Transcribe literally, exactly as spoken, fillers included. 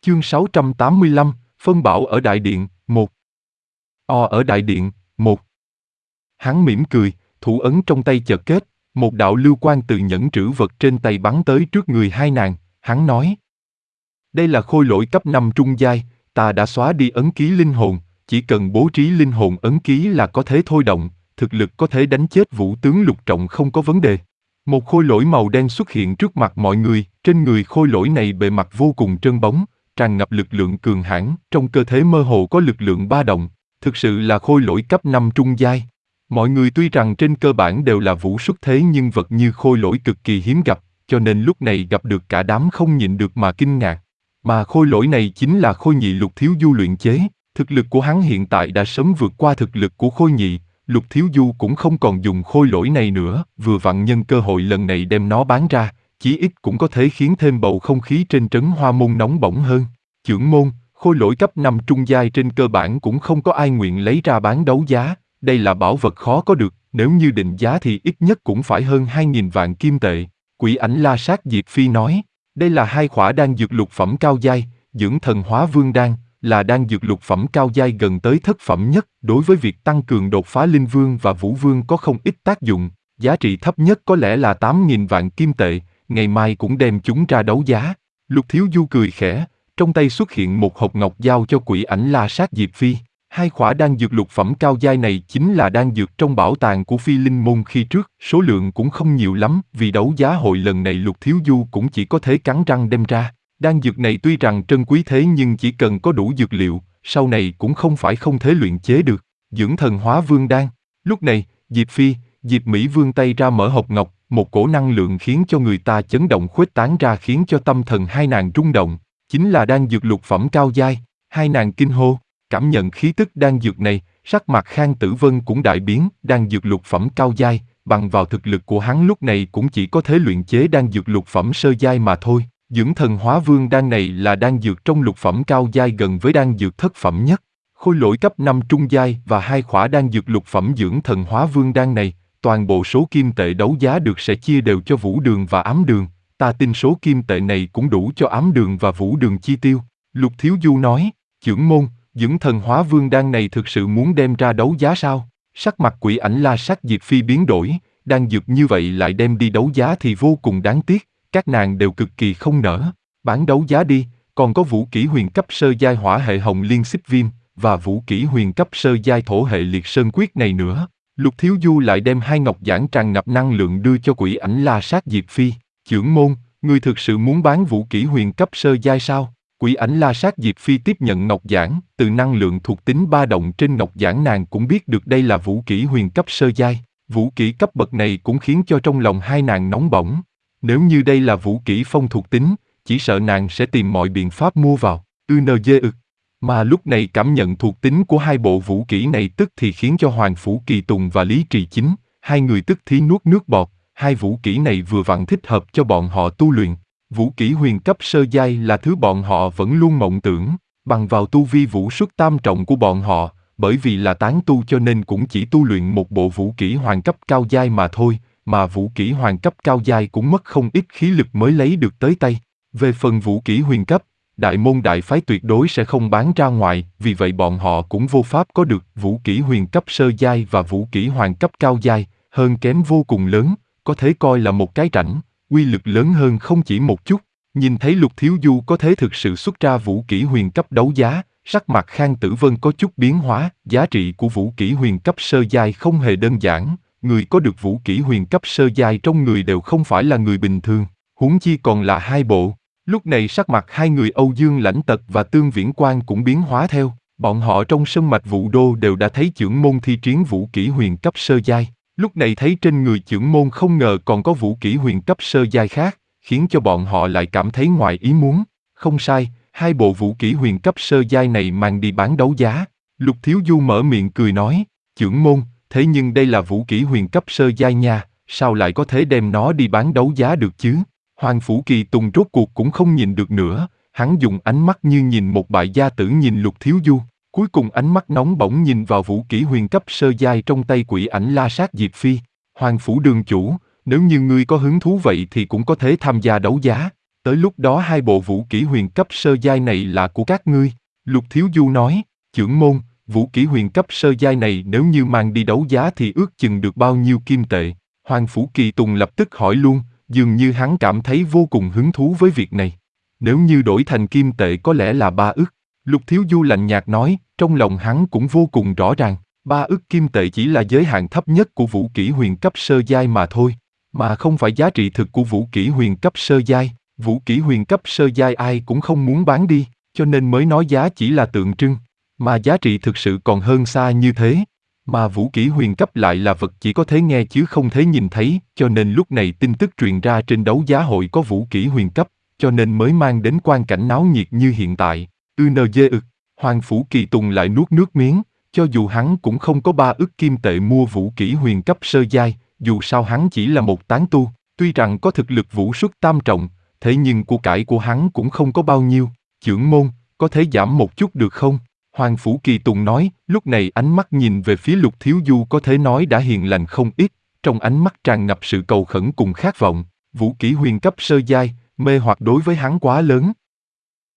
Chương sáu trăm tám mươi lăm, Phân Bảo ở Đại Điện, một. O ở Đại Điện, một. Hắn mỉm cười, thủ ấn trong tay chợt kết, một đạo lưu quang từ nhẫn trữ vật trên tay bắn tới trước người hai nàng, hắn nói. Đây là khôi lỗi cấp năm trung giai, ta đã xóa đi ấn ký linh hồn, chỉ cần bố trí linh hồn ấn ký là có thể thôi động, thực lực có thể đánh chết vũ tướng lục trọng không có vấn đề. Một khôi lỗi màu đen xuất hiện trước mặt mọi người, trên người khôi lỗi này bề mặt vô cùng trơn bóng, tràn ngập lực lượng cường hãn, trong cơ thể mơ hồ có lực lượng ba động, thực sự là khôi lỗi cấp năm trung giai. Mọi người tuy rằng trên cơ bản đều là vũ xuất thế nhưng vật như khôi lỗi cực kỳ hiếm gặp, cho nên lúc này gặp được cả đám không nhịn được mà kinh ngạc. Mà khôi lỗi này chính là Khôi Nhị Lục Thiếu Du luyện chế, thực lực của hắn hiện tại đã sớm vượt qua thực lực của Khôi Nhị, Lục Thiếu Du cũng không còn dùng khôi lỗi này nữa, vừa vặn nhân cơ hội lần này đem nó bán ra, chí ít cũng có thể khiến thêm bầu không khí trên trấn Hoa Môn nóng bỏng hơn. Chưởng môn, khôi lỗi cấp năm trung giai trên cơ bản cũng không có ai nguyện lấy ra bán đấu giá, đây là bảo vật khó có được, nếu như định giá thì ít nhất cũng phải hơn hai nghìn vạn kim tệ. Quỷ Ảnh La Sát Diệp Phi nói, đây là hai khỏa đan dược lục phẩm cao giai, Dưỡng Thần Hóa Vương Đan, là đan dược lục phẩm cao giai gần tới thất phẩm nhất, đối với việc tăng cường đột phá Linh Vương và Vũ Vương có không ít tác dụng, giá trị thấp nhất có lẽ là tám nghìn vạn kim tệ, ngày mai cũng đem chúng ra đấu giá. Lục Thiếu Du cười khẽ, trong tay xuất hiện một hộp ngọc giao cho Quỷ Ảnh La Sát Diệp Phi. Hai khỏa đan dược lục phẩm cao giai này chính là đan dược trong bảo tàng của Phi Linh Môn khi trước, số lượng cũng không nhiều lắm, vì đấu giá hội lần này Lục Thiếu Du cũng chỉ có thể cắn răng đem ra. Đan dược này tuy rằng trân quý thế nhưng chỉ cần có đủ dược liệu, sau này cũng không phải không thể luyện chế được. Dưỡng Thần Hóa Vương Đan. Lúc này, Diệp Phi, Diệp Mỹ vươn tay ra mở hộp ngọc, một cổ năng lượng khiến cho người ta chấn động khuếch tán ra khiến cho tâm thần hai nàng rung động, chính là đan dược lục phẩm cao giai. Hai nàng kinh hô, cảm nhận khí tức đan dược này, sắc mặt Khang Tử Vân cũng đại biến, đan dược lục phẩm cao giai, bằng vào thực lực của hắn lúc này cũng chỉ có thể luyện chế đan dược lục phẩm sơ giai mà thôi. Dưỡng Thần Hóa Vương Đan này là đan dược trong lục phẩm cao giai gần với đan dược thất phẩm nhất. Khôi lỗi cấp năm trung giai và hai khỏa đan dược lục phẩm Dưỡng Thần Hóa Vương Đan này, toàn bộ số kim tệ đấu giá được sẽ chia đều cho Vũ Đường và Ám Đường, ta tin số kim tệ này cũng đủ cho Ám Đường và Vũ Đường chi tiêu. Lục Thiếu Du nói, Chưởng môn, Dưỡng Thần Hóa Vương Đan này thực sự muốn đem ra đấu giá sao? Sắc mặt Quỷ Ảnh La Sát Diệp Phi biến đổi, đan dược như vậy lại đem đi đấu giá thì vô cùng đáng tiếc, các nàng đều cực kỳ không nỡ. Bán đấu giá đi, còn có vũ kỹ huyền cấp sơ giai hỏa hệ Hồng Liên Xích Viêm và vũ kỹ huyền cấp sơ giai thổ hệ Liệt Sơn Quyết này nữa. Lục Thiếu Du lại đem hai ngọc giản tràn ngập năng lượng đưa cho Quỷ Ảnh La Sát Diệp Phi. Chưởng môn, ngươi thực sự muốn bán vũ kỹ huyền cấp sơ giai sao? Quỷ Ảnh La Sát Diệp Phi tiếp nhận ngọc giản, từ năng lượng thuộc tính ba động trên ngọc giản nàng cũng biết được đây là vũ kỹ huyền cấp sơ giai. Vũ kỹ cấp bậc này cũng khiến cho trong lòng hai nàng nóng bỏng. Nếu như đây là vũ kỹ phong thuộc tính, chỉ sợ nàng sẽ tìm mọi biện pháp mua vào. ư en giê ực. Mà lúc này cảm nhận thuộc tính của hai bộ vũ kỹ này tức thì khiến cho Hoàng Phủ Kỳ Tùng và Lý Trì Chính, hai người tức thì nuốt nước bọt, hai vũ kỹ này vừa vặn thích hợp cho bọn họ tu luyện. Vũ kỹ huyền cấp sơ giai là thứ bọn họ vẫn luôn mộng tưởng, bằng vào tu vi vũ xuất tam trọng của bọn họ, bởi vì là tán tu cho nên cũng chỉ tu luyện một bộ vũ kỹ hoàng cấp cao giai mà thôi, mà vũ kỹ hoàng cấp cao giai cũng mất không ít khí lực mới lấy được tới tay. Về phần vũ kỹ huyền cấp, đại môn đại phái tuyệt đối sẽ không bán ra ngoài, vì vậy bọn họ cũng vô pháp có được vũ kỹ huyền cấp sơ giai và vũ kỹ hoàng cấp cao giai, hơn kém vô cùng lớn, có thể coi là một cái rãnh, uy lực lớn hơn không chỉ một chút. Nhìn thấy Lục Thiếu Du có thể thực sự xuất ra vũ kỹ huyền cấp đấu giá, sắc mặt Khang Tử Vân có chút biến hóa, giá trị của vũ kỹ huyền cấp sơ giai không hề đơn giản, người có được vũ kỹ huyền cấp sơ giai trong người đều không phải là người bình thường, huống chi còn là hai bộ. Lúc này sắc mặt hai người Âu Dương Lãnh Tật và Tương Viễn Quan cũng biến hóa theo, bọn họ trong sân mạch Vũ Đô đều đã thấy chưởng môn thi triển vũ kỹ huyền cấp sơ giai, lúc này thấy trên người chưởng môn không ngờ còn có vũ kỹ huyền cấp sơ giai khác, khiến cho bọn họ lại cảm thấy ngoài ý muốn. Không sai, hai bộ vũ kỹ huyền cấp sơ giai này mang đi bán đấu giá. Lục Thiếu Du mở miệng cười nói, chưởng môn, thế nhưng đây là vũ kỹ huyền cấp sơ giai nha, sao lại có thể đem nó đi bán đấu giá được chứ? Hoàng Phủ Kỳ Tùng rốt cuộc cũng không nhìn được nữa, hắn dùng ánh mắt như nhìn một bại gia tử nhìn Lục Thiếu Du, cuối cùng ánh mắt nóng bỏng nhìn vào vũ kỹ huyền cấp sơ giai trong tay Quỷ Ảnh La Sát Diệp Phi. Hoàng Phủ đường chủ, nếu như ngươi có hứng thú vậy thì cũng có thể tham gia đấu giá. Tới lúc đó hai bộ vũ kỹ huyền cấp sơ giai này là của các ngươi. Lục Thiếu Du nói, chưởng môn, vũ kỹ huyền cấp sơ giai này nếu như mang đi đấu giá thì ước chừng được bao nhiêu kim tệ? Hoàng Phủ Kỳ Tùng lập tức hỏi luôn, dường như hắn cảm thấy vô cùng hứng thú với việc này. Nếu như đổi thành kim tệ có lẽ là ba ức. Lục Thiếu Du lạnh nhạt nói, trong lòng hắn cũng vô cùng rõ ràng, ba ức kim tệ chỉ là giới hạn thấp nhất của vũ kỹ huyền cấp sơ giai mà thôi, mà không phải giá trị thực của vũ kỹ huyền cấp sơ giai. Vũ kỹ huyền cấp sơ giai ai cũng không muốn bán đi, cho nên mới nói giá chỉ là tượng trưng, mà giá trị thực sự còn hơn xa như thế. Mà vũ kỹ huyền cấp lại là vật chỉ có thể nghe chứ không thể nhìn thấy, cho nên lúc này tin tức truyền ra trên đấu giá hội có vũ kỹ huyền cấp, cho nên mới mang đến quang cảnh náo nhiệt như hiện tại. ư en giê ực, Hoàng Phủ Kỳ Tùng lại nuốt nước miếng, cho dù hắn cũng không có ba ức kim tệ mua vũ kỹ huyền cấp sơ giai, dù sao hắn chỉ là một tán tu, tuy rằng có thực lực vũ xuất tam trọng, thế nhưng của cải của hắn cũng không có bao nhiêu. Chưởng môn, có thể giảm một chút được không? Hoàng Phủ Kỳ Tùng nói, lúc này ánh mắt nhìn về phía Lục Thiếu Du có thể nói đã hiền lành không ít, trong ánh mắt tràn ngập sự cầu khẩn cùng khát vọng. Vũ kỹ huyền cấp sơ giai, mê hoặc đối với hắn quá lớn,